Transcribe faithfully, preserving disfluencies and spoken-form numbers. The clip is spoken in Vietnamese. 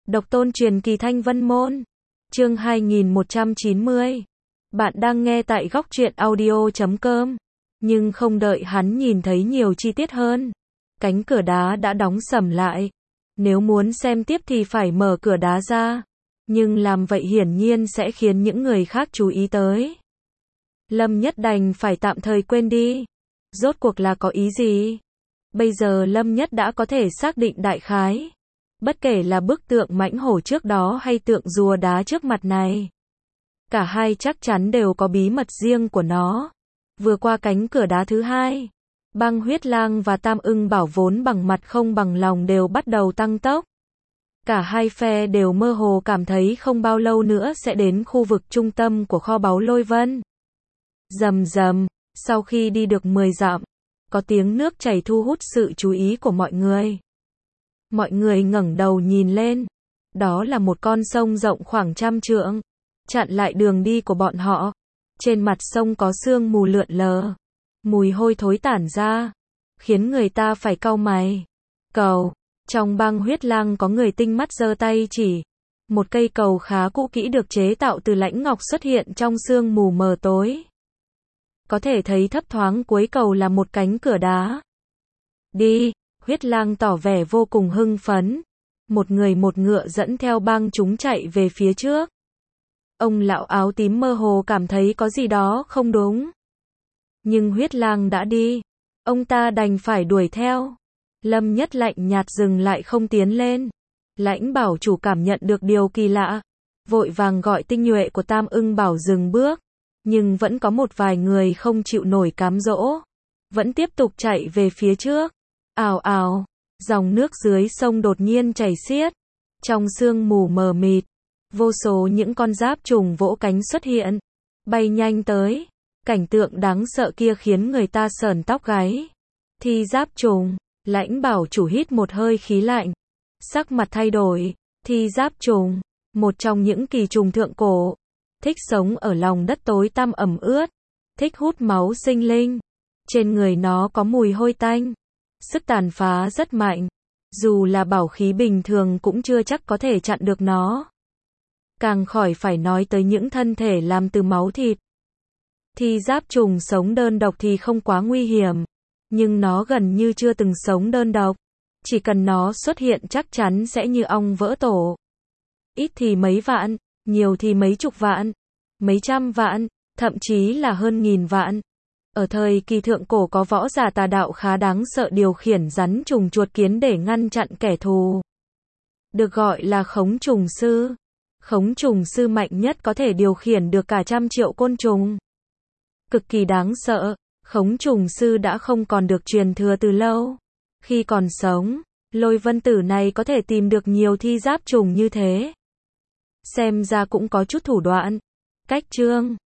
Độc tôn truyền kỳ Thanh Vân Môn. Chương hai nghìn một trăm chín mươi. Bạn đang nghe tại góc truyện audio chấm com. Nhưng không đợi hắn nhìn thấy nhiều chi tiết hơn, cánh cửa đá đã đóng sầm lại. Nếu muốn xem tiếp thì phải mở cửa đá ra, nhưng làm vậy hiển nhiên sẽ khiến những người khác chú ý tới. Lâm Nhất đành phải tạm thời quên đi. Rốt cuộc là có ý gì? Bây giờ Lâm Nhất đã có thể xác định đại khái. Bất kể là bức tượng mãnh hổ trước đó hay tượng rùa đá trước mặt này, cả hai chắc chắn đều có bí mật riêng của nó. Vừa qua cánh cửa đá thứ hai, Băng Huyết Lang và Tam Ưng Bảo vốn bằng mặt không bằng lòng đều bắt đầu tăng tốc. Cả hai phe đều mơ hồ cảm thấy không bao lâu nữa sẽ đến khu vực trung tâm của kho báu Lôi Vân. Rầm rầm, sau khi đi được mười dặm, có tiếng nước chảy thu hút sự chú ý của mọi người. Mọi người ngẩng đầu nhìn lên, đó là một con sông rộng khoảng trăm trượng, chặn lại đường đi của bọn họ. Trên mặt sông có sương mù lượn lờ, mùi hôi thối tản ra, khiến người ta phải cau mày. Cầu, trong Băng Huyết Lang có người tinh mắt giơ tay chỉ. Một cây cầu khá cũ kỹ được chế tạo từ lãnh ngọc xuất hiện trong sương mù mờ tối. Có thể thấy thấp thoáng cuối cầu là một cánh cửa đá. Đi, Huyết Lang tỏ vẻ vô cùng hưng phấn. Một người một ngựa dẫn theo bang chúng chạy về phía trước. Ông lão áo tím mơ hồ cảm thấy có gì đó không đúng. Nhưng Huyết Lang đã đi, ông ta đành phải đuổi theo. Lâm Nhất lạnh nhạt dừng lại không tiến lên. Lãnh Bảo chủ cảm nhận được điều kỳ lạ, vội vàng gọi tinh nhuệ của Tam Ưng Bảo dừng bước. Nhưng vẫn có một vài người không chịu nổi cám dỗ, vẫn tiếp tục chạy về phía trước. Ào ào, dòng nước dưới sông đột nhiên chảy xiết. Trong sương mù mờ mịt, vô số những con giáp trùng vỗ cánh xuất hiện, bay nhanh tới. Cảnh tượng đáng sợ kia khiến người ta sởn tóc gáy. Thi giáp trùng, Lãnh Bảo chủ hít một hơi khí lạnh, sắc mặt thay đổi. Thi giáp trùng, một trong những kỳ trùng thượng cổ, thích sống ở lòng đất tối tăm ẩm ướt, thích hút máu sinh linh. Trên người nó có mùi hôi tanh, sức tàn phá rất mạnh, dù là bảo khí bình thường cũng chưa chắc có thể chặn được nó. Càng khỏi phải nói tới những thân thể làm từ máu thịt. Thi giáp trùng sống đơn độc thì không quá nguy hiểm, nhưng nó gần như chưa từng sống đơn độc. Chỉ cần nó xuất hiện chắc chắn sẽ như ong vỡ tổ. Ít thì mấy vạn, nhiều thì mấy chục vạn, mấy trăm vạn, thậm chí là hơn nghìn vạn. Ở thời kỳ thượng cổ có võ giả tà đạo khá đáng sợ điều khiển rắn trùng chuột kiến để ngăn chặn kẻ thù, được gọi là khống trùng sư. Khống trùng sư mạnh nhất có thể điều khiển được cả trăm triệu côn trùng. Cực kỳ đáng sợ, khống trùng sư đã không còn được truyền thừa từ lâu. Khi còn sống, Lôi Vân Tử này có thể tìm được nhiều thi giáp trùng như thế. Xem ra cũng có chút thủ đoạn. Cách chương